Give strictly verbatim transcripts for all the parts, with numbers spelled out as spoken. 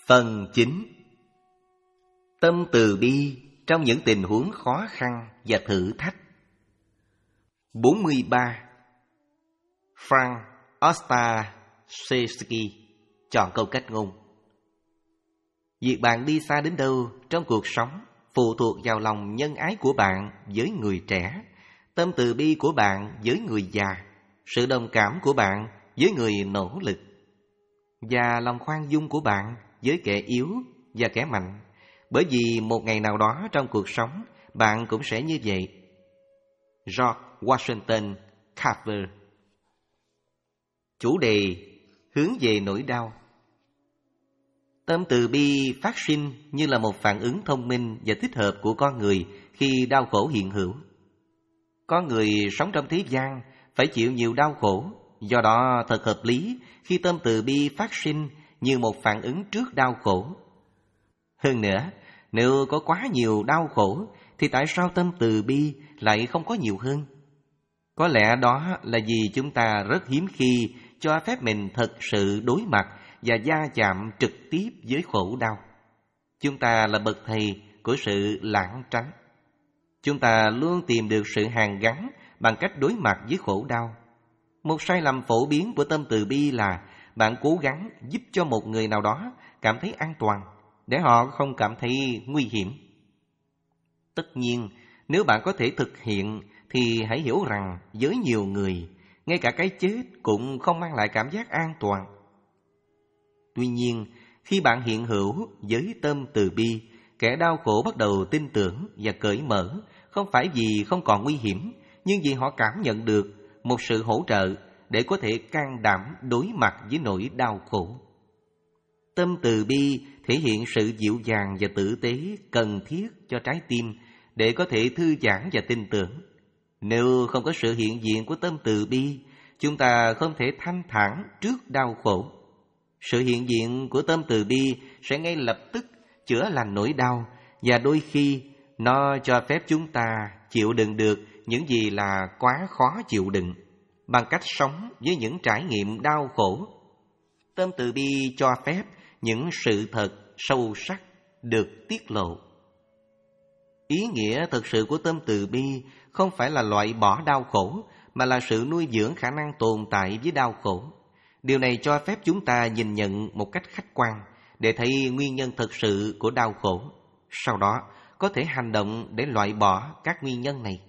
Phần chín. Tâm từ bi trong những tình huống khó khăn và thử thách. bốn mươi ba. Frank Ostaseski chọn câu cách ngôn: việc bạn đi xa đến đâu trong cuộc sống phụ thuộc vào lòng nhân ái của bạn với người trẻ, tâm từ bi của bạn với người già, sự đồng cảm của bạn với người nỗ lực, và lòng khoan dung của bạn với kẻ yếu và kẻ mạnh. Bởi vì một ngày nào đó trong cuộc sống bạn cũng sẽ như vậy. George Washington Carver. Chủ đề: hướng về nỗi đau. Tâm từ bi phát sinh như là một phản ứng thông minh và thích hợp của con người khi đau khổ hiện hữu. Con người sống trong thế gian phải chịu nhiều đau khổ, do đó thật hợp lý khi tâm từ bi phát sinh như một phản ứng trước đau khổ. Hơn nữa, nếu có quá nhiều đau khổ thì tại sao tâm từ bi lại không có nhiều hơn? Có lẽ đó là vì chúng ta rất hiếm khi cho phép mình thật sự đối mặt và va chạm trực tiếp với khổ đau. Chúng ta là bậc thầy của sự lảng tránh. Chúng ta luôn tìm được sự hàn gắn bằng cách đối mặt với khổ đau. Một sai lầm phổ biến của tâm từ bi là bạn cố gắng giúp cho một người nào đó cảm thấy an toàn, để họ không cảm thấy nguy hiểm. Tất nhiên, nếu bạn có thể thực hiện thì hãy hiểu rằng với nhiều người, ngay cả cái chết cũng không mang lại cảm giác an toàn. Tuy nhiên, khi bạn hiện hữu với tâm từ bi, kẻ đau khổ bắt đầu tin tưởng và cởi mở, không phải vì không còn nguy hiểm, nhưng vì họ cảm nhận được một sự hỗ trợ để có thể can đảm đối mặt với nỗi đau khổ. Tâm từ bi thể hiện sự dịu dàng và tử tế cần thiết cho trái tim để có thể thư giãn và tin tưởng. Nếu không có sự hiện diện của tâm từ bi, chúng ta không thể thanh thản trước đau khổ. Sự hiện diện của tâm từ bi sẽ ngay lập tức chữa lành nỗi đau, và đôi khi nó cho phép chúng ta chịu đựng được những gì là quá khó chịu đựng, bằng cách sống với những trải nghiệm đau khổ. Tâm từ bi cho phép những sự thật sâu sắc được tiết lộ. Ý nghĩa thực sự của tâm từ bi không phải là loại bỏ đau khổ, mà là sự nuôi dưỡng khả năng tồn tại với đau khổ. Điều này cho phép chúng ta nhìn nhận một cách khách quan để thấy nguyên nhân thực sự của đau khổ, sau đó có thể hành động để loại bỏ các nguyên nhân này.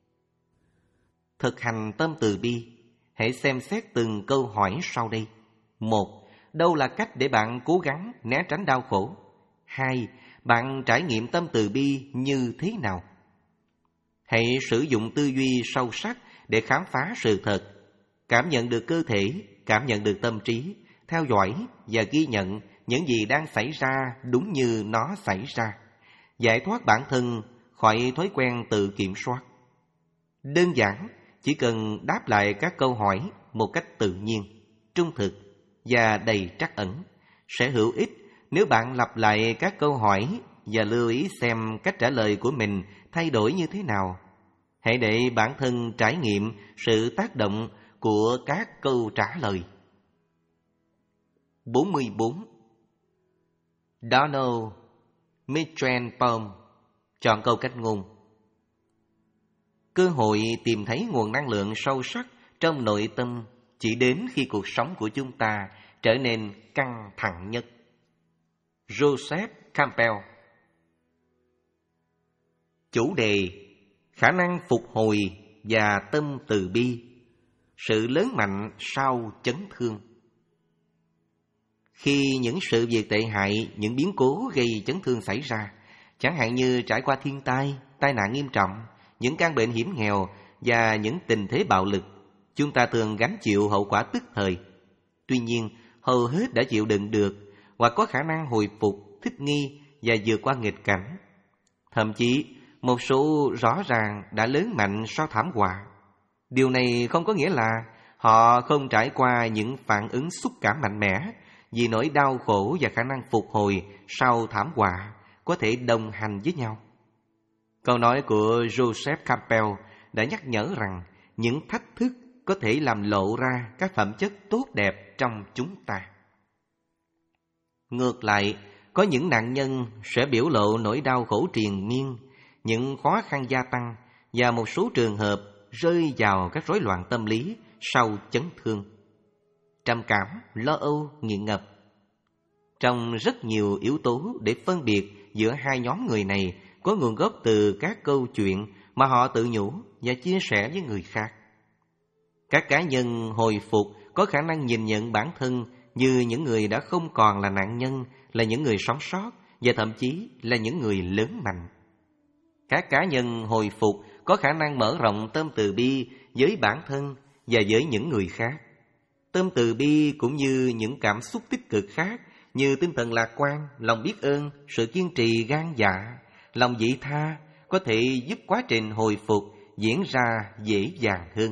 Thực hành tâm từ bi, hãy xem xét từng câu hỏi sau đây. Một, đâu là cách để bạn cố gắng né tránh đau khổ? Hai, bạn trải nghiệm tâm từ bi như thế nào? Hãy sử dụng tư duy sâu sắc để khám phá sự thật, cảm nhận được cơ thể, cảm nhận được tâm trí, theo dõi và ghi nhận những gì đang xảy ra đúng như nó xảy ra, giải thoát bản thân khỏi thói quen tự kiểm soát. Đơn giản, chỉ cần đáp lại các câu hỏi một cách tự nhiên, trung thực và đầy trắc ẩn. Sẽ hữu ích nếu bạn lặp lại các câu hỏi và lưu ý xem cách trả lời của mình thay đổi như thế nào. Hãy để bản thân trải nghiệm sự tác động của các câu trả lời. bốn mươi bốn. Donald Mitchelbaum chọn câu cách ngôn: cơ hội tìm thấy nguồn năng lượng sâu sắc trong nội tâm chỉ đến khi cuộc sống của chúng ta trở nên căng thẳng nhất. Joseph Campbell. Chủ đề: khả năng phục hồi và tâm từ bi, sự lớn mạnh sau chấn thương. Khi những sự việc tệ hại, những biến cố gây chấn thương xảy ra, chẳng hạn như trải qua thiên tai, tai nạn nghiêm trọng, những căn bệnh hiểm nghèo và những tình thế bạo lực, chúng ta thường gánh chịu hậu quả tức thời. Tuy nhiên, hầu hết đã chịu đựng được hoặc có khả năng hồi phục, thích nghi và vượt qua nghịch cảnh. Thậm chí, một số rõ ràng đã lớn mạnh sau thảm họa. Điều này không có nghĩa là họ không trải qua những phản ứng xúc cảm mạnh mẽ, vì nỗi đau khổ và khả năng phục hồi sau thảm họa có thể đồng hành với nhau. Câu nói của Joseph Campbell đã nhắc nhở rằng những thách thức có thể làm lộ ra các phẩm chất tốt đẹp trong chúng ta. Ngược lại, Có những nạn nhân sẽ biểu lộ nỗi đau khổ triền miên, những khó khăn gia tăng và một số trường hợp rơi vào các rối loạn tâm lý sau chấn thương. Trầm cảm, lo âu, nghiện ngập. Trong rất nhiều yếu tố để phân biệt giữa hai nhóm người này có nguồn gốc từ các câu chuyện mà họ tự nhủ và chia sẻ với người khác. Các cá nhân hồi phục có khả năng nhìn nhận bản thân như những người đã không còn là nạn nhân, là những người sống sót và thậm chí là những người lớn mạnh. Các cá nhân hồi phục có khả năng mở rộng tâm từ bi với bản thân và với những người khác. Tâm từ bi cũng như những cảm xúc tích cực khác như tinh thần lạc quan, lòng biết ơn, sự kiên trì gan dạ, lòng vị tha có thể giúp quá trình hồi phục diễn ra dễ dàng hơn.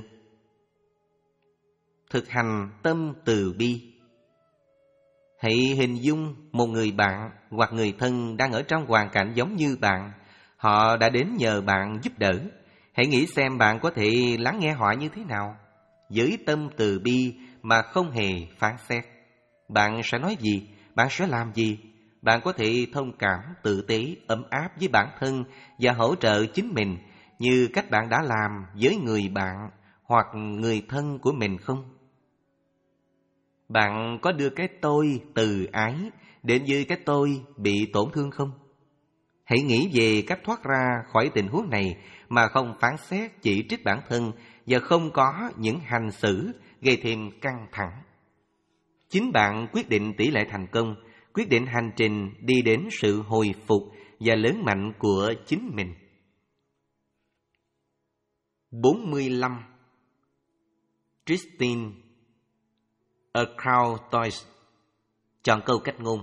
Thực hành tâm từ bi. Hãy hình dung một người bạn hoặc người thân đang ở trong hoàn cảnh giống như bạn. Họ đã đến nhờ bạn giúp đỡ. Hãy nghĩ xem bạn có thể lắng nghe họ như thế nào. Với tâm từ bi mà không hề phán xét. Bạn sẽ nói gì? Bạn sẽ làm gì? Bạn có thể thông cảm, tử tế, ấm áp với bản thân và hỗ trợ chính mình như cách bạn đã làm với người bạn hoặc người thân của mình không? Bạn có đưa cái tôi từ ái đến với cái tôi bị tổn thương không? Hãy nghĩ về cách thoát ra khỏi tình huống này mà không phán xét, chỉ trích bản thân và không có những hành xử gây thêm căng thẳng. Chính bạn quyết định tỷ lệ thành công, quyết định hành trình đi đến sự hồi phục và lớn mạnh của chính mình. bốn mươi lăm. Christine Krauss chọn câu cách ngôn.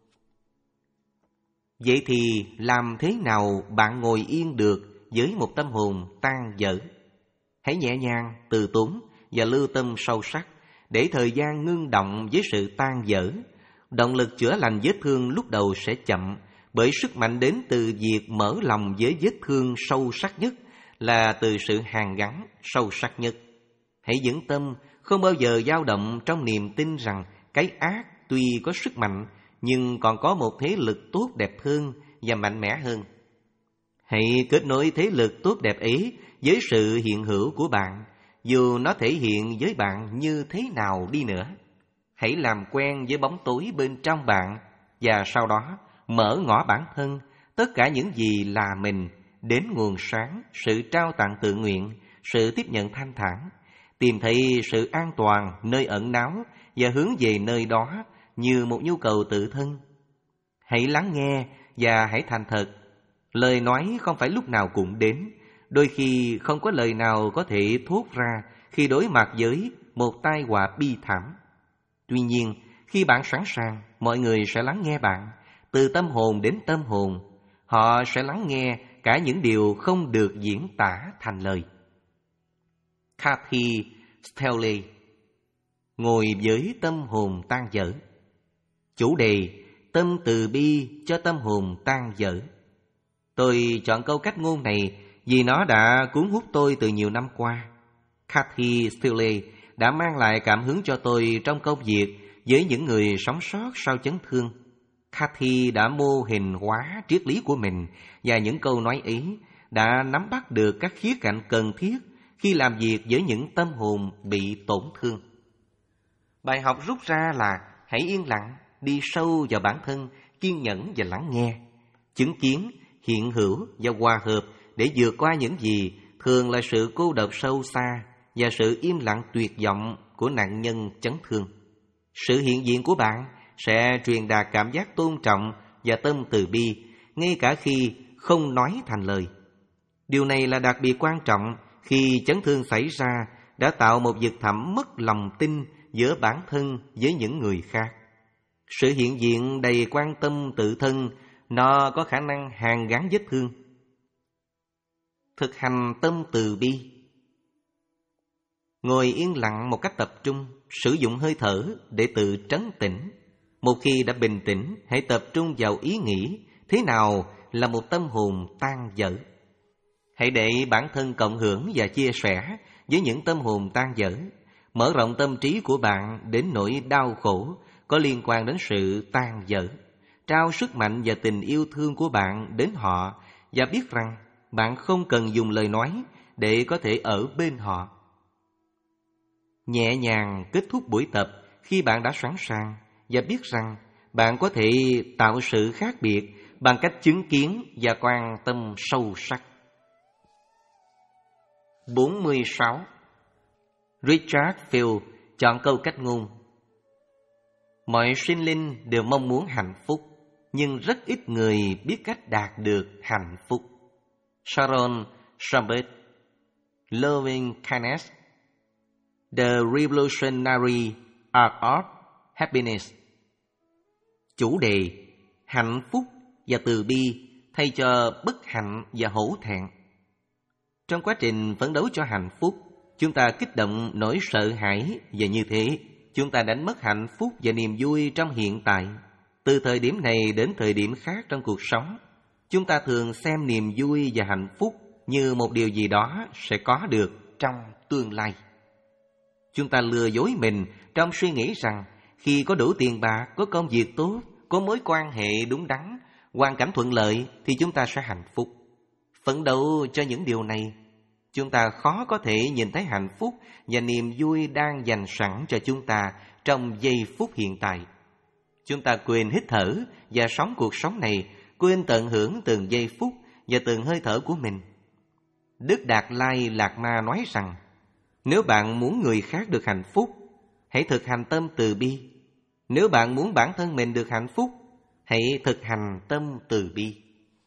Vậy thì làm thế nào bạn ngồi yên được với một tâm hồn tan vỡ? Hãy nhẹ nhàng, từ tốn và lưu tâm sâu sắc để thời gian ngưng động với sự tan vỡ. Động lực chữa lành vết thương lúc đầu sẽ chậm, bởi sức mạnh đến từ việc mở lòng với vết thương sâu sắc nhất là từ sự hàn gắn sâu sắc nhất. Hãy vững tâm, không bao giờ dao động trong niềm tin rằng cái ác tuy có sức mạnh nhưng còn có một thế lực tốt đẹp hơn và mạnh mẽ hơn. Hãy kết nối thế lực tốt đẹp ấy với sự hiện hữu của bạn, dù nó thể hiện với bạn như thế nào đi nữa. Hãy làm quen với bóng tối bên trong bạn và sau đó mở ngỏ bản thân, tất cả những gì là mình, đến nguồn sáng, sự trao tặng tự nguyện, sự tiếp nhận thanh thản, tìm thấy sự an toàn nơi ẩn náu và hướng về nơi đó như một nhu cầu tự thân. Hãy lắng nghe và hãy thành thật. Lời nói không phải lúc nào cũng đến, đôi khi không có lời nào có thể thốt ra khi đối mặt với một tai họa bi thảm. Tuy nhiên, khi bạn sẵn sàng, mọi người sẽ lắng nghe bạn, từ tâm hồn đến tâm hồn. Họ sẽ lắng nghe cả những điều không được diễn tả thành lời. Kathy Stelly, ngồi với tâm hồn tan vỡ. Chủ đề: tâm từ bi cho tâm hồn tan vỡ. Tôi chọn câu cách ngôn này vì nó đã cuốn hút tôi từ nhiều năm qua. Kathy Stelly đã mang lại cảm hứng cho tôi trong công việc với những người sống sót sau chấn thương. Kathy đã mô hình hóa triết lý của mình và những câu nói ấy đã nắm bắt được các khía cạnh cần thiết khi làm việc với những tâm hồn bị tổn thương. Bài học rút ra là hãy yên lặng, đi sâu vào bản thân, kiên nhẫn và lắng nghe, chứng kiến, hiện hữu và hòa hợp để vượt qua những gì thường là sự cô độc sâu xa và sự im lặng tuyệt vọng của nạn nhân chấn thương. Sự hiện diện của bạn sẽ truyền đạt cảm giác tôn trọng và tâm từ bi, ngay cả khi không nói thành lời. Điều này là đặc biệt quan trọng khi chấn thương xảy ra đã tạo một vực thẳm mất lòng tin giữa bản thân với những người khác. Sự hiện diện đầy quan tâm tự thân, nó có khả năng hàn gắn vết thương. Thực hành tâm từ bi. Ngồi yên lặng một cách tập trung, sử dụng hơi thở để tự trấn tĩnh. Một khi đã bình tĩnh, hãy tập trung vào ý nghĩ thế nào là một tâm hồn tan vỡ. Hãy để bản thân cộng hưởng và chia sẻ với những tâm hồn tan vỡ. Mở rộng tâm trí của bạn đến nỗi đau khổ có liên quan đến sự tan vỡ. trao sức mạnh và tình yêu thương của bạn đến họ và biết rằng bạn không cần dùng lời nói để có thể ở bên họ. Nhẹ nhàng kết thúc buổi tập khi bạn đã sẵn sàng và biết rằng bạn có thể tạo sự khác biệt bằng cách chứng kiến và quan tâm sâu sắc. bốn mươi sáu. Richard Field chọn câu cách ngôn: mọi sinh linh đều mong muốn hạnh phúc, nhưng rất ít người biết cách đạt được hạnh phúc. Sharon Schubert, Loving Kindness, The Revolutionary Art of Happiness. Chủ đề: hạnh phúc và từ bi thay cho bất hạnh và hổ thẹn. Trong quá trình phấn đấu cho hạnh phúc, chúng ta kích động nỗi sợ hãi, và như thế chúng ta đánh mất hạnh phúc và niềm vui trong hiện tại. Từ thời điểm này đến thời điểm khác trong cuộc sống, chúng ta thường xem niềm vui và hạnh phúc như một điều gì đó sẽ có được trong tương lai. Chúng ta lừa dối mình trong suy nghĩ rằng khi có đủ tiền bạc, có công việc tốt, có mối quan hệ đúng đắn, hoàn cảnh thuận lợi thì chúng ta sẽ hạnh phúc. Phấn đấu cho những điều này, chúng ta khó có thể nhìn thấy hạnh phúc và niềm vui đang dành sẵn cho chúng ta trong giây phút hiện tại. Chúng ta quên hít thở và sống cuộc sống này, quên tận hưởng từng giây phút và từng hơi thở của mình. Đức Đạt Lai Lạt Ma nói rằng, nếu bạn muốn người khác được hạnh phúc, hãy thực hành tâm từ bi. Nếu bạn muốn bản thân mình được hạnh phúc, hãy thực hành tâm từ bi.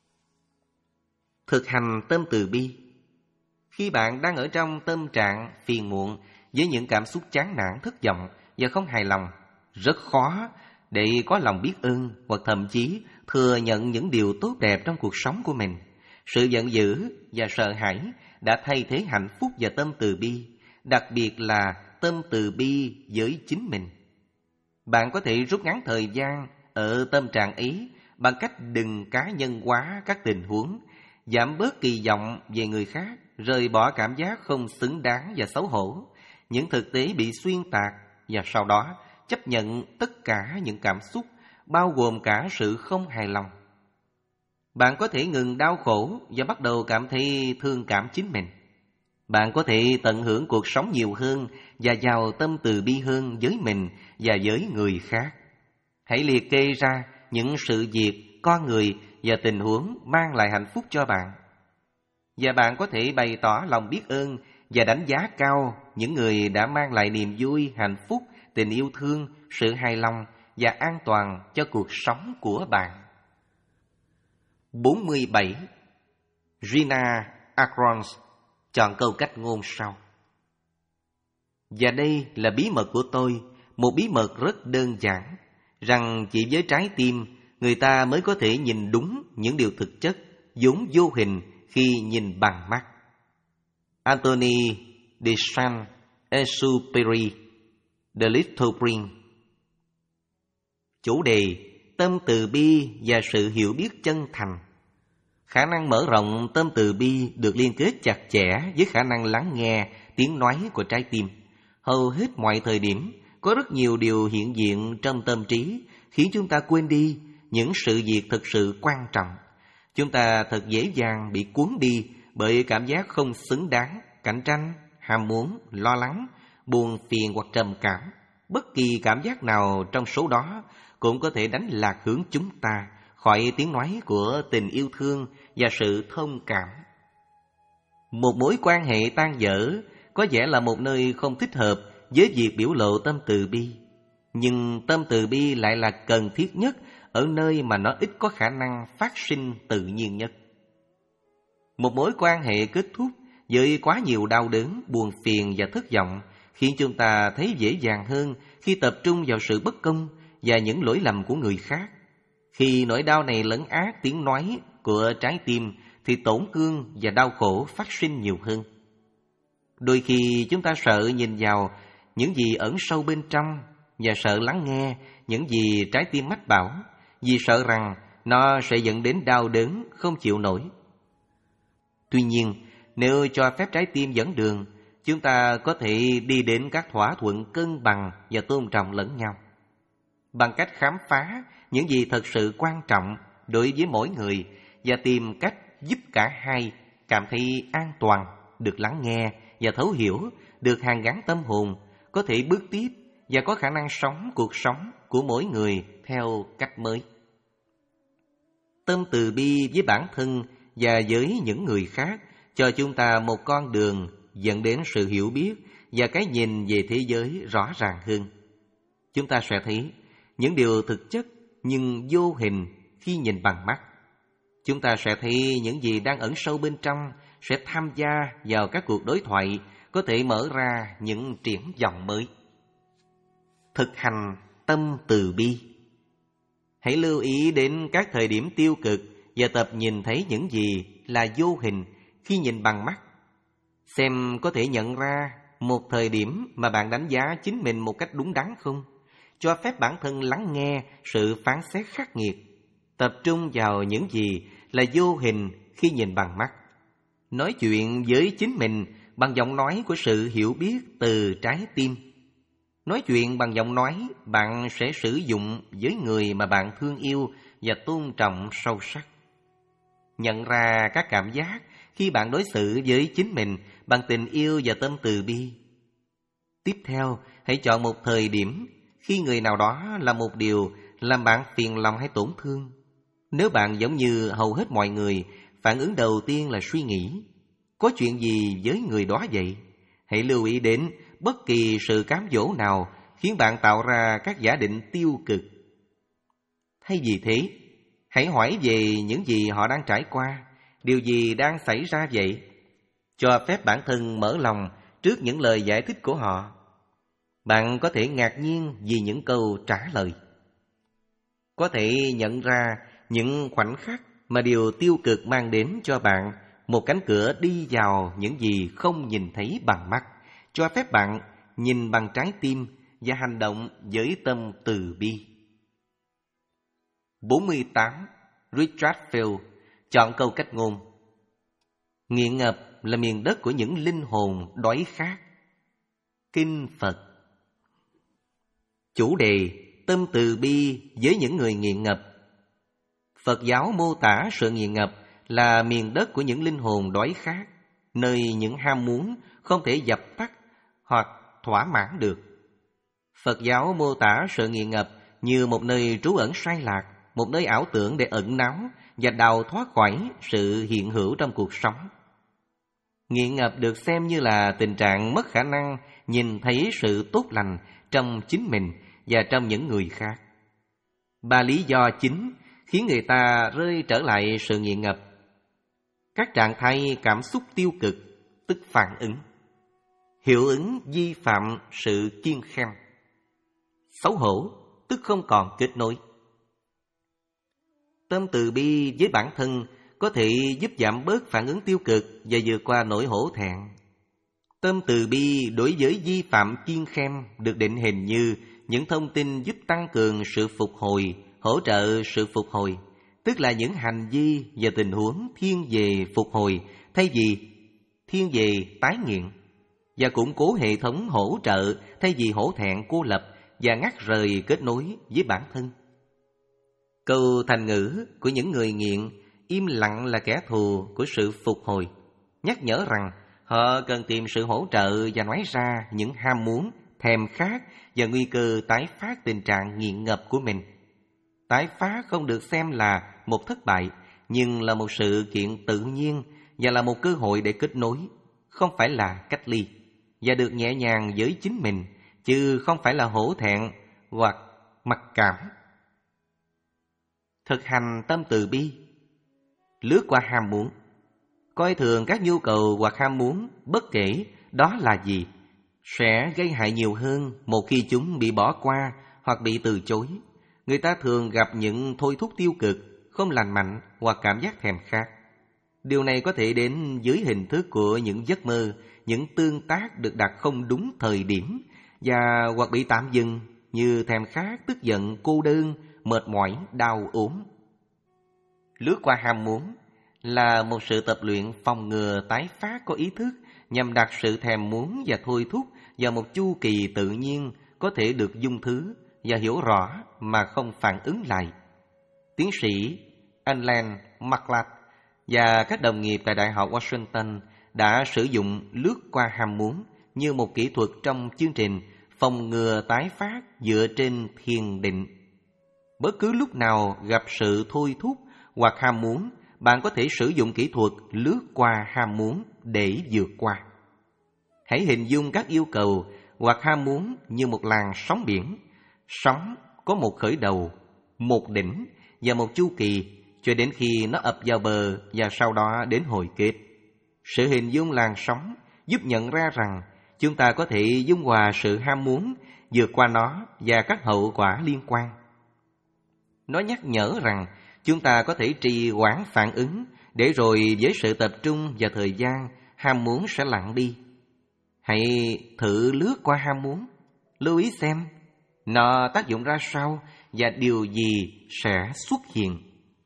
Thực hành tâm từ bi. Khi bạn đang ở trong tâm trạng phiền muộn với những cảm xúc chán nản, thất vọng và không hài lòng, rất khó để có lòng biết ơn hoặc thậm chí thừa nhận những điều tốt đẹp trong cuộc sống của mình. Sự giận dữ và sợ hãi đã thay thế hạnh phúc và tâm từ bi, đặc biệt là tâm từ bi với chính mình. Bạn có thể rút ngắn thời gian ở tâm trạng ấy bằng cách đừng cá nhân hóa các tình huống, giảm bớt kỳ vọng về người khác, rời bỏ cảm giác không xứng đáng và xấu hổ, những thực tế bị xuyên tạc, và sau đó chấp nhận tất cả những cảm xúc, bao gồm cả sự không hài lòng. Bạn có thể ngừng đau khổ và bắt đầu cảm thấy thương cảm chính mình. Bạn có thể tận hưởng cuộc sống nhiều hơn và giàu tâm từ bi hơn với mình và với người khác. Hãy liệt kê ra những sự việc, con người và tình huống mang lại hạnh phúc cho bạn. Và bạn có thể bày tỏ lòng biết ơn và đánh giá cao những người đã mang lại niềm vui, hạnh phúc, tình yêu thương, sự hài lòng và an toàn cho cuộc sống của bạn. bốn mươi bảy. Gina Akrons chọn câu cách ngôn sau: và đây là bí mật của tôi, một bí mật rất đơn giản, rằng chỉ với trái tim người ta mới có thể nhìn đúng những điều thực chất, vốn vô hình khi nhìn bằng mắt. Anthony de Saint-Exupéry, The Little Prince. Chủ đề: tâm từ bi và sự hiểu biết chân thành. Khả năng mở rộng tâm từ bi được liên kết chặt chẽ với khả năng lắng nghe tiếng nói của trái tim. Hầu hết mọi thời điểm, có rất nhiều điều hiện diện trong tâm trí khiến chúng ta quên đi những sự việc thực sự quan trọng. Chúng ta thật dễ dàng bị cuốn đi bởi cảm giác không xứng đáng, cạnh tranh, ham muốn, lo lắng, buồn phiền hoặc trầm cảm. Bất kỳ cảm giác nào trong số đó cũng có thể đánh lạc hướng chúng ta khỏi tiếng nói của tình yêu thương và sự thông cảm. Một mối quan hệ tan vỡ có vẻ là một nơi không thích hợp với việc biểu lộ tâm từ bi. Nhưng tâm từ bi lại là cần thiết nhất ở nơi mà nó ít có khả năng phát sinh tự nhiên nhất. Một mối quan hệ kết thúc với quá nhiều đau đớn, buồn phiền và thất vọng khiến chúng ta thấy dễ dàng hơn khi tập trung vào sự bất công và những lỗi lầm của người khác. Khi nỗi đau này lấn át tiếng nói của trái tim thì tổn thương và đau khổ phát sinh nhiều hơn. Đôi khi chúng ta sợ nhìn vào những gì ẩn sâu bên trong và sợ lắng nghe những gì trái tim mách bảo, vì sợ rằng nó sẽ dẫn đến đau đớn không chịu nổi. Tuy nhiên, nếu cho phép trái tim dẫn đường, chúng ta có thể đi đến các thỏa thuận cân bằng và tôn trọng lẫn nhau. bằng cách khám phá những gì thật sự quan trọng đối với mỗi người và tìm cách giúp cả hai cảm thấy an toàn, được lắng nghe và thấu hiểu, được hàn gắn tâm hồn, có thể bước tiếp và có khả năng sống cuộc sống của mỗi người theo cách mới. Tâm từ bi với bản thân và với những người khác cho chúng ta một con đường dẫn đến sự hiểu biết và cái nhìn về thế giới rõ ràng hơn. Chúng ta sẽ thấy những điều thực chất nhưng vô hình khi nhìn bằng mắt. Chúng ta sẽ thấy những gì đang ẩn sâu bên trong, sẽ tham gia vào các cuộc đối thoại, có thể mở ra những triển vọng mới. Thực hành tâm từ bi. Hãy lưu ý đến các thời điểm tiêu cực và tập nhìn thấy những gì là vô hình khi nhìn bằng mắt. Xem có thể nhận ra một thời điểm mà bạn đánh giá chính mình một cách đúng đắn không? Cho phép bản thân lắng nghe sự phán xét khắc nghiệt. Tập trung vào những gì là vô hình khi nhìn bằng mắt. Nói chuyện với chính mình bằng giọng nói của sự hiểu biết từ trái tim. Nói chuyện bằng giọng nói bạn sẽ sử dụng với người mà bạn thương yêu và tôn trọng sâu sắc. Nhận ra các cảm giác khi bạn đối xử với chính mình bằng tình yêu và tâm từ bi. Tiếp theo, hãy chọn một thời điểm khi người nào đó làm một điều làm bạn phiền lòng hay tổn thương. Nếu bạn giống như hầu hết mọi người, phản ứng đầu tiên là suy nghĩ, có chuyện gì với người đó vậy? Hãy lưu ý đến bất kỳ sự cám dỗ nào khiến bạn tạo ra các giả định tiêu cực. Thay vì thế, hãy hỏi về những gì họ đang trải qua, điều gì đang xảy ra vậy? Cho phép bản thân mở lòng trước những lời giải thích của họ. Bạn có thể ngạc nhiên vì những câu trả lời. Có thể nhận ra những khoảnh khắc mà điều tiêu cực mang đến cho bạn một cánh cửa đi vào những gì không nhìn thấy bằng mắt. Cho phép bạn nhìn bằng trái tim và hành động với tâm từ bi. bốn mươi tám. Richard Field chọn câu cách ngôn: nghiện ngập là miền đất của những linh hồn đói khát. Kinh Phật. Chủ đề: tâm từ bi với những người nghiện ngập. Phật giáo mô tả sự nghiện ngập là miền đất của những linh hồn đói khát, nơi những ham muốn không thể dập tắt hoặc thỏa mãn được. Phật giáo mô tả sự nghiện ngập như một nơi trú ẩn sai lạc, một nơi ảo tưởng để ẩn náu và đào thoát khỏi sự hiện hữu trong cuộc sống. Nghiện ngập được xem như là tình trạng mất khả năng nhìn thấy sự tốt lành trong chính mình và trong những người khác. Ba lý do chính khiến người ta rơi trở lại sự nghiện ngập: các trạng thái cảm xúc tiêu cực, tức phản ứng; hiệu ứng vi phạm sự kiêng khem; xấu hổ, tức không còn kết nối. Tâm từ bi với bản thân có thể giúp giảm bớt phản ứng tiêu cực và vượt qua nỗi hổ thẹn. Tâm từ bi đối với vi phạm kiêng khem được định hình như những thông tin giúp tăng cường sự phục hồi, hỗ trợ sự phục hồi, tức là những hành vi và tình huống thiên về phục hồi thay vì thiên về tái nghiện, và củng cố hệ thống hỗ trợ thay vì hổ thẹn cô lập và ngắt rời kết nối với bản thân. Câu thành ngữ của những người nghiện: im lặng là kẻ thù của sự phục hồi, nhắc nhở rằng họ cần tìm sự hỗ trợ và nói ra những ham muốn, thèm khát và nguy cơ tái phát tình trạng nghiện ngập của mình. Tái phát không được xem là một thất bại, nhưng là một sự kiện tự nhiên và là một cơ hội để kết nối, không phải là cách ly, và được nhẹ nhàng với chính mình, chứ không phải là hổ thẹn hoặc mặc cảm. Thực hành tâm từ bi. Lướt qua ham muốn. Coi thường các nhu cầu hoặc ham muốn, bất kể đó là gì, sẽ gây hại nhiều hơn một khi chúng bị bỏ qua hoặc bị từ chối. Người ta thường gặp những thôi thúc tiêu cực, không lành mạnh hoặc cảm giác thèm khát. Điều này có thể đến dưới hình thức của những giấc mơ, những tương tác được đặt không đúng thời điểm và hoặc bị tạm dừng, như thèm khát, tức giận, cô đơn, mệt mỏi, đau ốm. Lướt qua ham muốn là một sự tập luyện phòng ngừa tái phát có ý thức nhằm đặt sự thèm muốn và thôi thúc vào một chu kỳ tự nhiên có thể được dung thứ và hiểu rõ mà không phản ứng lại. Tiến sĩ Alan McLeod và các đồng nghiệp tại Đại học Washington đã sử dụng lướt qua ham muốn như một kỹ thuật trong chương trình phòng ngừa tái phát dựa trên thiền định. Bất cứ lúc nào gặp sự thôi thúc hoặc ham muốn, bạn có thể sử dụng kỹ thuật lướt qua ham muốn để vượt qua. Hãy hình dung các yêu cầu hoặc ham muốn như một làn sóng biển. Sóng có một khởi đầu, một đỉnh và một chu kỳ cho đến khi nó ập vào bờ và sau đó đến hồi kết. Sự hình dung làn sóng giúp nhận ra rằng chúng ta có thể dung hòa sự ham muốn, vượt qua nó và các hậu quả liên quan. Nó nhắc nhở rằng chúng ta có thể trì hoãn phản ứng, để rồi với sự tập trung và thời gian, ham muốn sẽ lặng đi. Hãy thử lướt qua ham muốn, lưu ý xem nó tác dụng ra sao và điều gì sẽ xuất hiện.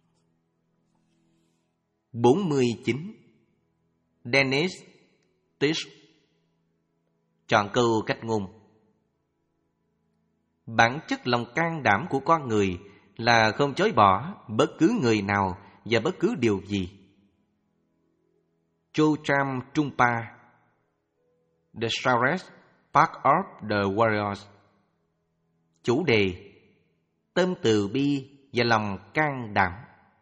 bốn mươi chín. Dennis Tisch chọn câu cách ngôn. Bản chất lòng can đảm của con người là không chối bỏ bất cứ người nào và bất cứ điều gì. Chögyam Trungpa, The Surest Part of the Warriors. Chủ đề: tâm từ bi và lòng can đảm.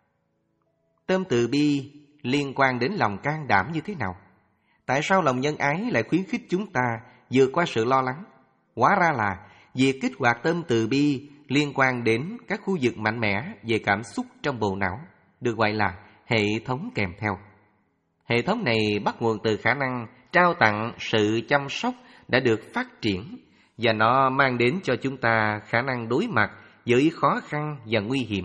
Tâm từ bi liên quan đến lòng can đảm như thế nào? Tại sao lòng nhân ái lại khuyến khích chúng ta vượt qua sự lo lắng? Hóa ra là việc kích hoạt tâm từ bi liên quan đến các khu vực mạnh mẽ về cảm xúc trong bộ não, được gọi là hệ thống kèm theo. Hệ thống này bắt nguồn từ khả năng trao tặng sự chăm sóc đã được phát triển, và nó mang đến cho chúng ta khả năng đối mặt với khó khăn và nguy hiểm.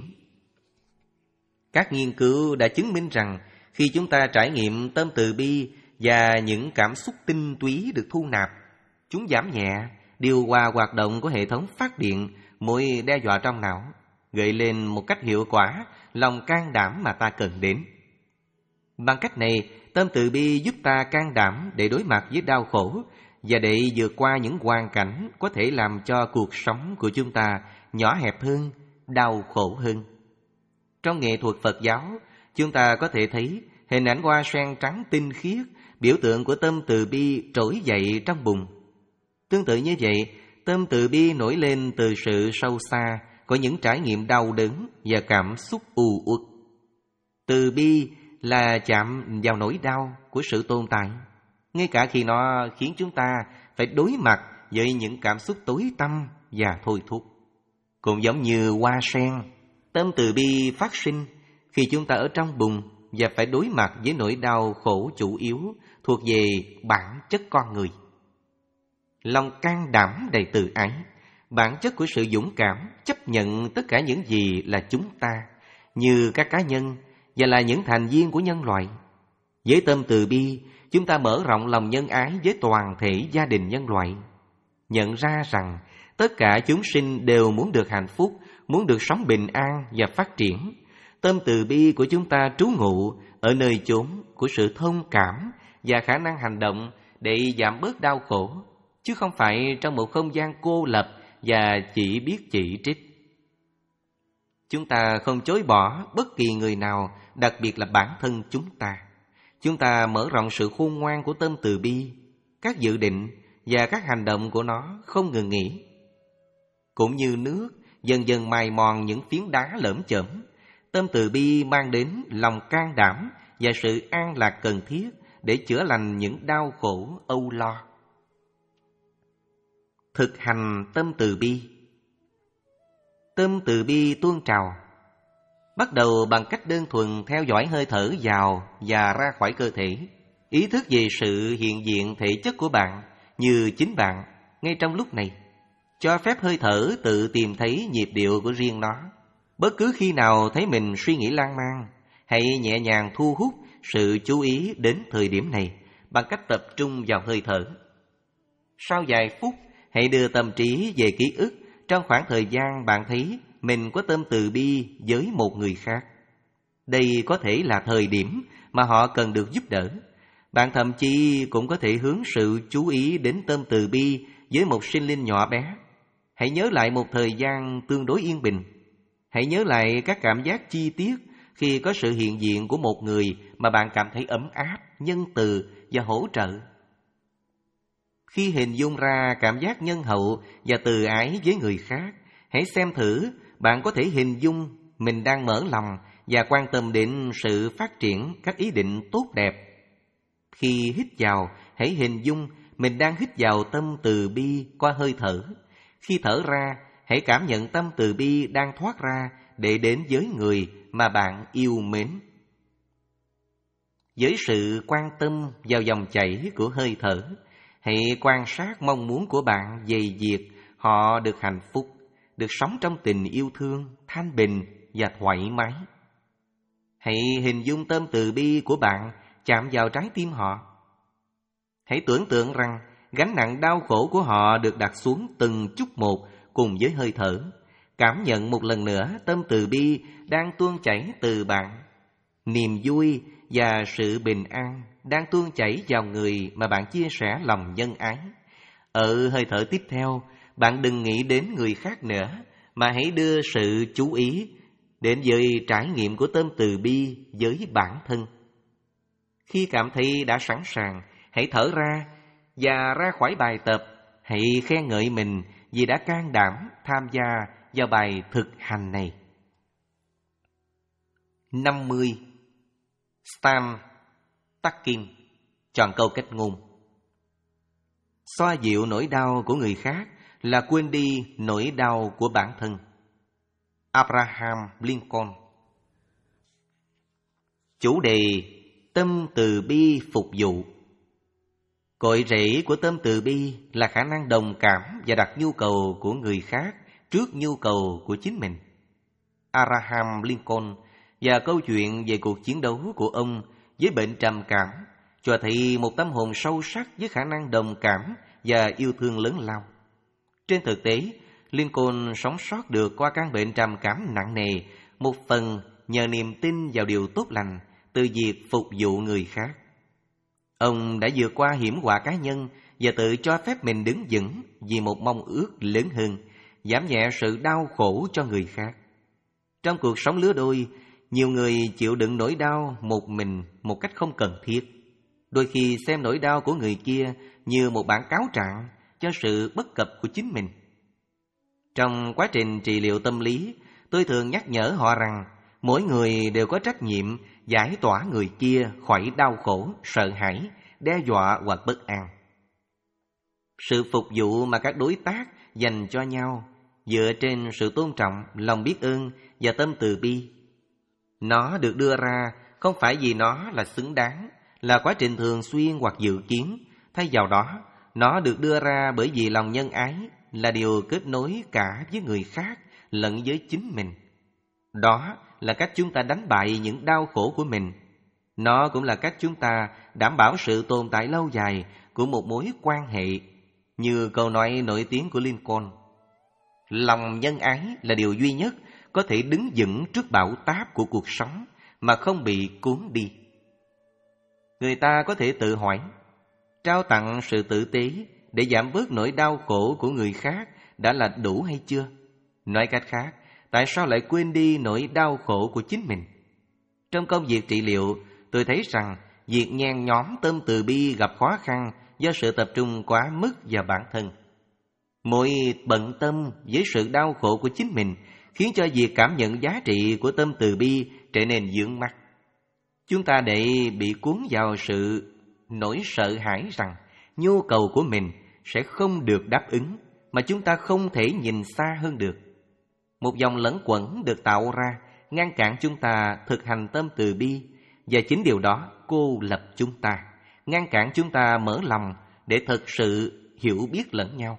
Các nghiên cứu đã chứng minh rằng khi chúng ta trải nghiệm tâm từ bi và những cảm xúc tinh túy được thu nạp, chúng giảm nhẹ, điều hòa hoạt động của hệ thống phát điện mối đe dọa trong não, gợi lên một cách hiệu quả lòng can đảm mà ta cần đến. Bằng cách này, tâm từ bi giúp ta can đảm để đối mặt với đau khổ và để vượt qua những hoàn cảnh có thể làm cho cuộc sống của chúng ta nhỏ hẹp hơn, đau khổ hơn. Trong nghệ thuật Phật giáo, chúng ta có thể thấy hình ảnh hoa sen trắng tinh khiết, biểu tượng của tâm từ bi trỗi dậy trong bùn. Tương tự như vậy, tâm từ bi nổi lên từ sự sâu xa, có những trải nghiệm đau đớn và cảm xúc u uất. Từ bi là chạm vào nỗi đau của sự tồn tại, ngay cả khi nó khiến chúng ta phải đối mặt với những cảm xúc tối tăm và thôi thúc. Cũng giống như hoa sen, tâm từ bi phát sinh khi chúng ta ở trong bùn và phải đối mặt với nỗi đau khổ chủ yếu thuộc về bản chất con người. Lòng can đảm đầy từ ái, bản chất của sự dũng cảm chấp nhận tất cả những gì là chúng ta, như các cá nhân và là những thành viên của nhân loại. Với tâm từ bi, chúng ta mở rộng lòng nhân ái với toàn thể gia đình nhân loại, nhận ra rằng tất cả chúng sinh đều muốn được hạnh phúc, muốn được sống bình an và phát triển. Tâm từ bi của chúng ta trú ngụ ở nơi chốn của sự thông cảm và khả năng hành động để giảm bớt đau khổ, chứ không phải trong một không gian cô lập và chỉ biết chỉ trích. Chúng ta không chối bỏ bất kỳ người nào, đặc biệt là bản thân chúng ta. Chúng ta mở rộng sự khôn ngoan của tâm từ bi, các dự định và các hành động của nó không ngừng nghỉ. Cũng như nước dần dần mài mòn những phiến đá lởm chởm, tâm từ bi mang đến lòng can đảm và sự an lạc cần thiết để chữa lành những đau khổ âu lo. Thực hành tâm từ bi. Tâm từ bi tuôn trào, bắt đầu bằng cách đơn thuần theo dõi hơi thở vào và ra khỏi cơ thể. Ý thức về sự hiện diện thể chất của bạn như chính bạn ngay trong lúc này. Cho phép hơi thở tự tìm thấy nhịp điệu của riêng nó. Bất cứ khi nào thấy mình suy nghĩ lan man, hãy nhẹ nhàng thu hút sự chú ý đến thời điểm này bằng cách tập trung vào hơi thở. Sau vài phút, hãy đưa tâm trí về ký ức trong khoảng thời gian bạn thấy mình có tâm từ bi với một người khác. Đây có thể là thời điểm mà họ cần được giúp đỡ. Bạn thậm chí cũng có thể hướng sự chú ý đến tâm từ bi với một sinh linh nhỏ bé. Hãy nhớ lại một thời gian tương đối yên bình. Hãy nhớ lại các cảm giác chi tiết khi có sự hiện diện của một người mà bạn cảm thấy ấm áp, nhân từ và hỗ trợ. Khi hình dung ra cảm giác nhân hậu và từ ái với người khác, hãy xem thử bạn có thể hình dung mình đang mở lòng và quan tâm đến sự phát triển các ý định tốt đẹp. Khi hít vào, hãy hình dung mình đang hít vào tâm từ bi qua hơi thở. Khi thở ra, hãy cảm nhận tâm từ bi đang thoát ra để đến với người mà bạn yêu mến. Với sự quan tâm vào dòng chảy của hơi thở, hãy quan sát mong muốn của bạn về việc họ được hạnh phúc, được sống trong tình yêu thương, thanh bình và thoải mái. Hãy hình dung tâm từ bi của bạn chạm vào trái tim họ. Hãy tưởng tượng rằng gánh nặng đau khổ của họ được đặt xuống từng chút một cùng với hơi thở. Cảm nhận một lần nữa tâm từ bi đang tuôn chảy từ bạn. Niềm vui và sự bình an đang tuôn chảy vào người mà bạn chia sẻ lòng nhân ái. Ở hơi thở tiếp theo, bạn đừng nghĩ đến người khác nữa, mà hãy đưa sự chú ý đến với trải nghiệm của tâm từ bi với bản thân. Khi cảm thấy đã sẵn sàng, hãy thở ra và ra khỏi bài tập. Hãy khen ngợi mình vì đã can đảm tham gia vào bài thực hành này. năm mươi. Stan Tacking. Chọn câu kết ngôn. Xoa dịu nỗi đau của người khác là quên đi nỗi đau của bản thân. Abraham Lincoln. Chủ đề: tâm từ bi phục vụ. Cội rễ của tâm từ bi là khả năng đồng cảm và đặt nhu cầu của người khác trước nhu cầu của chính mình. Abraham Lincoln và câu chuyện về cuộc chiến đấu của ông với bệnh trầm cảm cho thấy một tâm hồn sâu sắc với khả năng đồng cảm và yêu thương lớn lao. Trên thực tế, Lincoln sống sót được qua căn bệnh trầm cảm nặng nề, một phần nhờ niềm tin vào điều tốt lành từ việc phục vụ người khác. Ông đã vượt qua hiểm họa cá nhân và tự cho phép mình đứng vững vì một mong ước lớn hơn, giảm nhẹ sự đau khổ cho người khác. Trong cuộc sống lứa đôi, nhiều người chịu đựng nỗi đau một mình một cách không cần thiết. Đôi khi xem nỗi đau của người kia như một bản cáo trạng cho sự bất cập của chính mình. Trong quá trình trị liệu tâm lý, tôi thường nhắc nhở họ rằng mỗi người đều có trách nhiệm giải tỏa người kia khỏi đau khổ, sợ hãi, đe dọa hoặc bất an. Sự phục vụ mà các đối tác dành cho nhau dựa trên sự tôn trọng, lòng biết ơn và tâm từ bi. Nó được đưa ra không phải vì nó là xứng đáng, là quá trình thường xuyên hoặc dự kiến. Thay vào đó, nó được đưa ra bởi vì lòng nhân ái là điều kết nối cả với người khác lẫn với chính mình. Đó là cách chúng ta đánh bại những đau khổ của mình. Nó cũng là cách chúng ta đảm bảo sự tồn tại lâu dài của một mối quan hệ. Như câu nói nổi tiếng của Lincoln: lòng nhân ái là điều duy nhất có thể đứng vững trước bão táp của cuộc sống mà không bị cuốn đi. Người ta có thể tự hỏi, trao tặng sự tử tế để giảm bớt nỗi đau khổ của người khác đã là đủ hay chưa? Nói cách khác, tại sao lại quên đi nỗi đau khổ của chính mình? Trong công việc trị liệu, tôi thấy rằng việc nhen nhóm tâm từ bi gặp khó khăn do sự tập trung quá mức vào bản thân. Mỗi bận tâm với sự đau khổ của chính mình khiến cho việc cảm nhận giá trị của tâm từ bi trở nên vướng mắc. Chúng ta để bị cuốn vào sự nỗi sợ hãi rằng nhu cầu của mình sẽ không được đáp ứng, mà chúng ta không thể nhìn xa hơn được. Một dòng lẫn quẩn được tạo ra ngăn cản chúng ta thực hành tâm từ bi, và chính điều đó cô lập chúng ta, ngăn cản chúng ta mở lòng để thực sự hiểu biết lẫn nhau.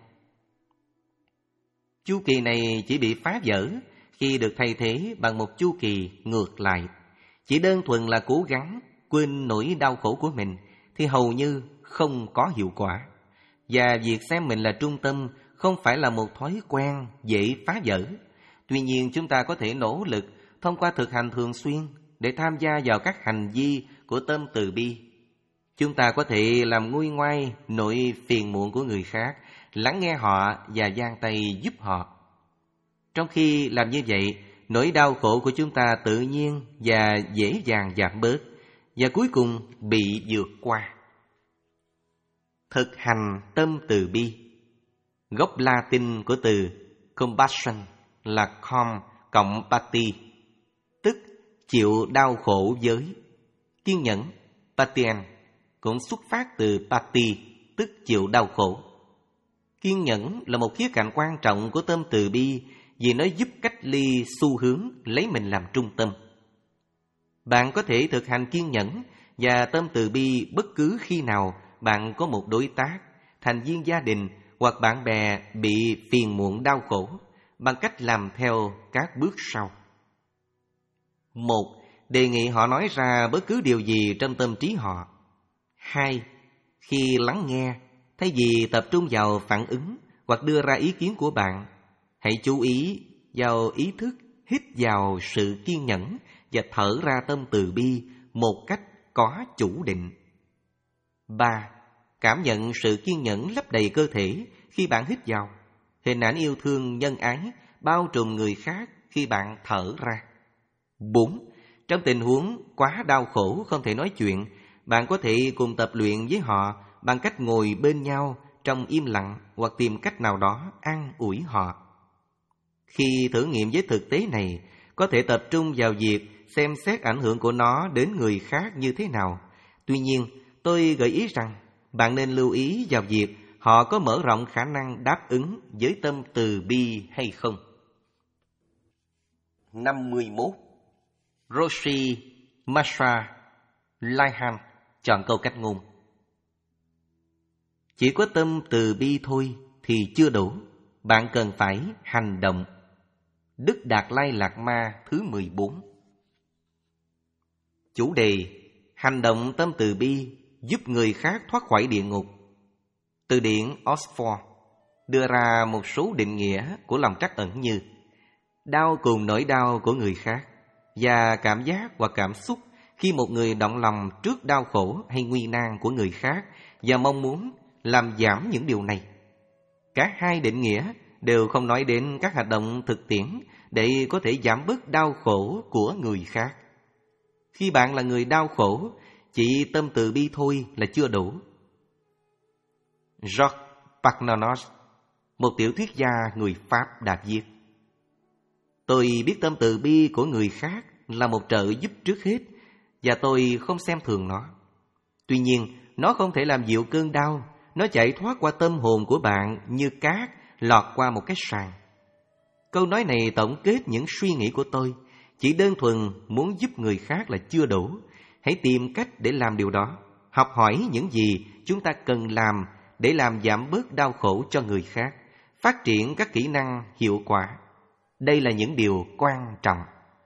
Chu kỳ này chỉ bị phá vỡ khi được thay thế bằng một chu kỳ ngược lại. Chỉ đơn thuần là cố gắng quên nỗi đau khổ của mình thì hầu như không có hiệu quả. Và việc xem mình là trung tâm không phải là một thói quen dễ phá vỡ. Tuy nhiên chúng ta có thể nỗ lực thông qua thực hành thường xuyên để tham gia vào các hành vi của tâm từ bi. Chúng ta có thể làm nguôi ngoai nỗi phiền muộn của người khác, lắng nghe họ và giang tay giúp họ. Trong khi làm như vậy, nỗi đau khổ của chúng ta tự nhiên và dễ dàng giảm bớt, và cuối cùng bị vượt qua. Thực hành tâm từ bi. Gốc Latin của từ compassion là com cộng pati, tức chịu đau khổ với. Kiên nhẫn, patien, cũng xuất phát từ pati, tức chịu đau khổ. Kiên nhẫn là một khía cạnh quan trọng của tâm từ bi vì nó giúp cách ly xu hướng lấy mình làm trung tâm. Bạn có thể thực hành kiên nhẫn và tâm từ bi bất cứ khi nào bạn có một đối tác, thành viên gia đình hoặc bạn bè bị phiền muộn đau khổ bằng cách làm theo các bước sau. Một, đề nghị họ nói ra bất cứ điều gì trong tâm trí họ. Hai, khi lắng nghe, thay vì tập trung vào phản ứng hoặc đưa ra ý kiến của bạn, hãy chú ý vào ý thức hít vào sự kiên nhẫn và thở ra tâm từ bi một cách có chủ định. Ba, cảm nhận sự kiên nhẫn lấp đầy cơ thể khi bạn hít vào. Hình ảnh yêu thương nhân ái bao trùm người khác khi bạn thở ra. Bốn, trong tình huống quá đau khổ không thể nói chuyện, bạn có thể cùng tập luyện với họ bằng cách ngồi bên nhau trong im lặng hoặc tìm cách nào đó an ủi họ. Khi thử nghiệm với thực tế này, có thể tập trung vào việc xem xét ảnh hưởng của nó đến người khác như thế nào. Tuy nhiên, tôi gợi ý rằng bạn nên lưu ý vào việc họ có mở rộng khả năng đáp ứng với tâm từ bi hay không. năm mươi mốt. Roshi Masha Laihan chọn câu cách ngôn. Chỉ có tâm từ bi thôi thì chưa đủ, bạn cần phải hành động. Đức Đạt Lai Lạt Ma thứ mười bốn. Chủ đề: hành động tâm từ bi giúp người khác thoát khỏi địa ngục. Từ điển Oxford đưa ra một số định nghĩa của lòng trắc ẩn như: đau cùng nỗi đau của người khác và cảm giác hoặc cảm xúc khi một người động lòng trước đau khổ hay nguy nan của người khác và mong muốn làm giảm những điều này. Cả hai định nghĩa đều không nói đến các hoạt động thực tiễn để có thể giảm bớt đau khổ của người khác. Khi bạn là người đau khổ, chỉ tâm từ bi thôi là chưa đủ. Georges Bernanos, một tiểu thuyết gia người Pháp đã viết: tôi biết tâm từ bi của người khác là một trợ giúp trước hết, và tôi không xem thường nó. Tuy nhiên, nó không thể làm dịu cơn đau. Nó chạy thoát qua tâm hồn của bạn như cát lọt qua một cái sàn. Câu nói này tổng kết những suy nghĩ của tôi. Chỉ đơn thuần muốn giúp người khác là chưa đủ. Hãy tìm cách để làm điều đó. Học hỏi những gì chúng ta cần làm để làm giảm bớt đau khổ cho người khác. Phát triển các kỹ năng hiệu quả. Đây là những điều quan trọng.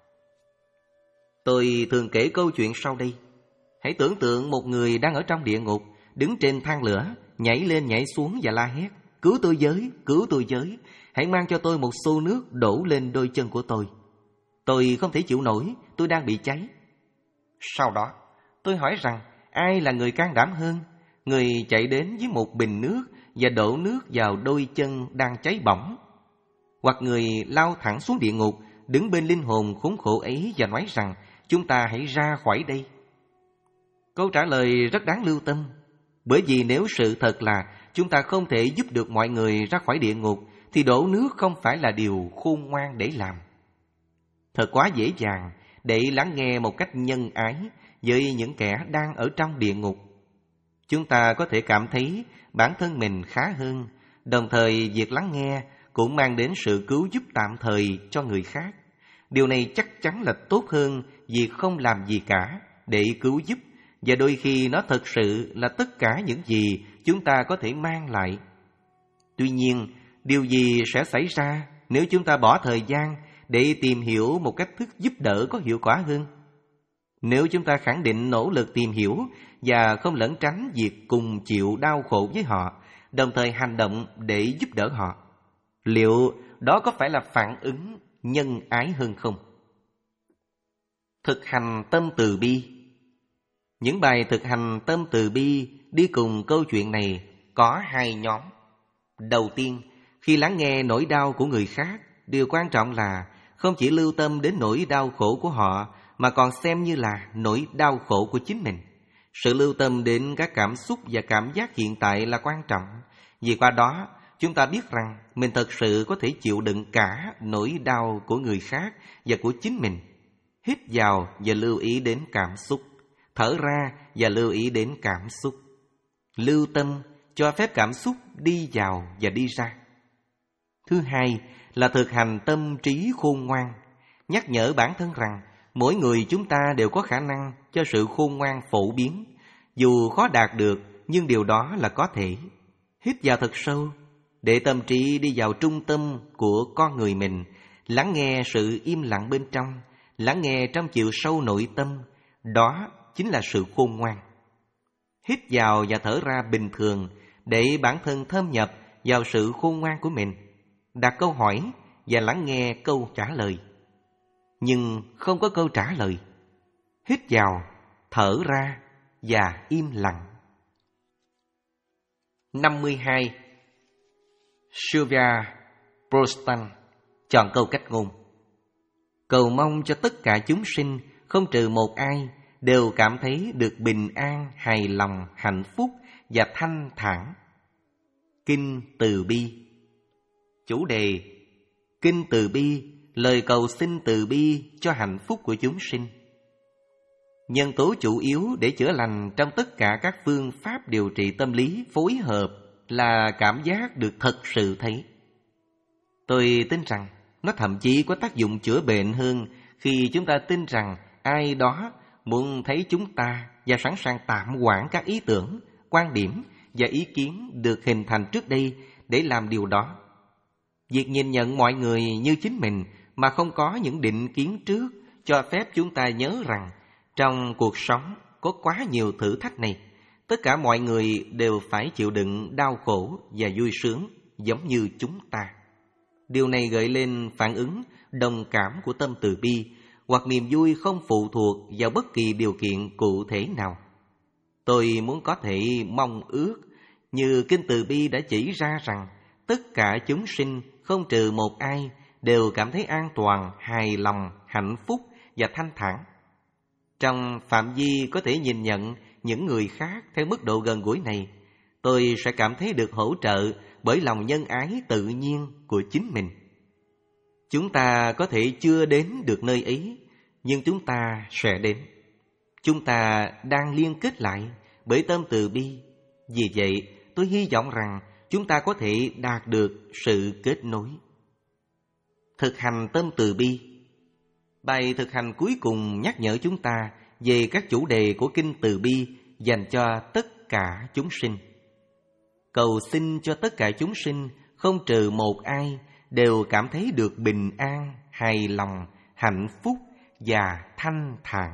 Tôi thường kể câu chuyện sau đây. Hãy tưởng tượng một người đang ở trong địa ngục, đứng trên thang lửa, nhảy lên nhảy xuống và la hét: cứu tôi với, cứu tôi với, hãy mang cho tôi một xô nước đổ lên đôi chân của tôi. Tôi không thể chịu nổi, tôi đang bị cháy. Sau đó, tôi hỏi rằng ai là người can đảm hơn, người chạy đến với một bình nước và đổ nước vào đôi chân đang cháy bỏng, hoặc người lao thẳng xuống địa ngục, đứng bên linh hồn khốn khổ ấy và nói rằng chúng ta hãy ra khỏi đây. Câu trả lời rất đáng lưu tâm, bởi vì nếu sự thật là chúng ta không thể giúp được mọi người ra khỏi địa ngục, thì đổ nước không phải là điều khôn ngoan để làm. Thật quá dễ dàng để lắng nghe một cách nhân ái với những kẻ đang ở trong địa ngục. Chúng ta có thể cảm thấy bản thân mình khá hơn, đồng thời việc lắng nghe cũng mang đến sự cứu giúp tạm thời cho người khác. Điều này chắc chắn là tốt hơn việc không làm gì cả để cứu giúp, và đôi khi nó thật sự là tất cả những gì chúng ta có thể mang lại. Tuy nhiên, điều gì sẽ xảy ra nếu chúng ta bỏ thời gian để tìm hiểu một cách thức giúp đỡ có hiệu quả hơn? Nếu chúng ta khẳng định nỗ lực tìm hiểu và không lẩn tránh việc cùng chịu đau khổ với họ, đồng thời hành động để giúp đỡ họ, liệu đó có phải là phản ứng nhân ái hơn không? Thực hành tâm từ bi. Những bài thực hành tâm từ bi đi cùng câu chuyện này có hai nhóm. Đầu tiên, khi lắng nghe nỗi đau của người khác, điều quan trọng là không chỉ lưu tâm đến nỗi đau khổ của họ, mà còn xem như là nỗi đau khổ của chính mình. Sự lưu tâm đến các cảm xúc và cảm giác hiện tại là quan trọng, vì qua đó chúng ta biết rằng mình thật sự có thể chịu đựng cả nỗi đau của người khác và của chính mình. Hít vào và lưu ý đến cảm xúc, thở ra và lưu ý đến cảm xúc. Lưu tâm cho phép cảm xúc đi vào và đi ra. Thứ hai là thực hành tâm trí khôn ngoan, nhắc nhở bản thân rằng mỗi người chúng ta đều có khả năng cho sự khôn ngoan phổ biến. Dù khó đạt được, nhưng điều đó là có thể. Hít vào thật sâu, để tâm trí đi vào trung tâm của con người mình, lắng nghe sự im lặng bên trong, lắng nghe trong chiều sâu nội tâm. Đó chính là sự khôn ngoan. Hít vào và thở ra bình thường, để bản thân thâm nhập vào sự khôn ngoan của mình. Đặt câu hỏi và lắng nghe câu trả lời. Nhưng không có câu trả lời. Hít vào, thở ra và im lặng. năm mươi hai. Sylvia Brostan chọn câu cách ngôn: cầu mong cho tất cả chúng sinh, không trừ một ai, đều cảm thấy được bình an, hài lòng, hạnh phúc và thanh thản. Kinh Từ Bi. Chủ đề: Kinh Từ Bi, lời cầu xin từ bi cho hạnh phúc của chúng sinh. Nhân tố chủ yếu để chữa lành trong tất cả các phương pháp điều trị tâm lý phối hợp là cảm giác được thật sự thấy. Tôi tin rằng nó thậm chí có tác dụng chữa bệnh hơn khi chúng ta tin rằng ai đó muốn thấy chúng ta và sẵn sàng tạm hoãn các ý tưởng, quan điểm và ý kiến được hình thành trước đây để làm điều đó. Việc nhìn nhận mọi người như chính mình mà không có những định kiến trước cho phép chúng ta nhớ rằng trong cuộc sống có quá nhiều thử thách này. Tất cả mọi người đều phải chịu đựng đau khổ và vui sướng giống như chúng ta. Điều này gợi lên phản ứng đồng cảm của tâm từ bi, hoặc niềm vui không phụ thuộc vào bất kỳ điều kiện cụ thể nào. Tôi muốn có thể mong ước như Kinh Từ Bi đã chỉ ra rằng tất cả chúng sinh không trừ một ai đều cảm thấy an toàn, hài lòng, hạnh phúc và thanh thản. Trong phạm vi có thể nhìn nhận những người khác theo mức độ gần gũi này, tôi sẽ cảm thấy được hỗ trợ bởi lòng nhân ái tự nhiên của chính mình. Chúng ta có thể chưa đến được nơi ấy, nhưng chúng ta sẽ đến. Chúng ta đang liên kết lại bởi tâm từ bi. Vì vậy, tôi hy vọng rằng chúng ta có thể đạt được sự kết nối. Thực hành tâm từ bi. Bài thực hành cuối cùng nhắc nhở chúng ta về các chủ đề của Kinh Từ Bi dành cho tất cả chúng sinh. Cầu xin cho tất cả chúng sinh, không trừ một ai, đều cảm thấy được bình an, hài lòng, hạnh phúc và thanh thản.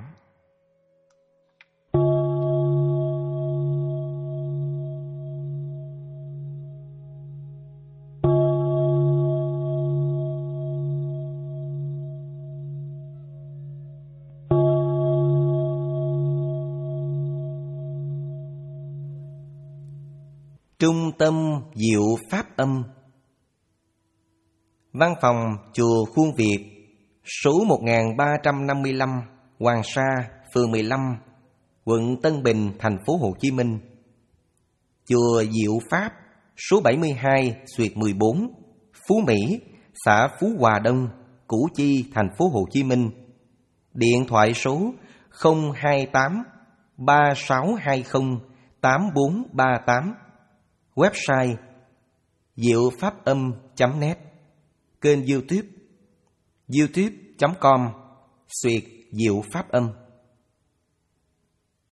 Trung tâm Diệu Pháp Âm. Văn phòng Chùa Khuôn Việt, số một nghìn ba trăm năm mươi lăm, Hoàng Sa, phường mười lăm, quận Tân Bình, thành phố Hồ Chí Minh. Chùa Diệu Pháp, số bảy mươi hai, Xuyệt mười bốn, Phú Mỹ, xã Phú Hòa Đông, Củ Chi, thành phố Hồ Chí Minh. Điện thoại số không hai tám ba sáu hai không tám bốn ba tám. Website diệu pháp âm chấm net. Kênh YouTube youtube chấm com Xuyệt Diệu Pháp Âm.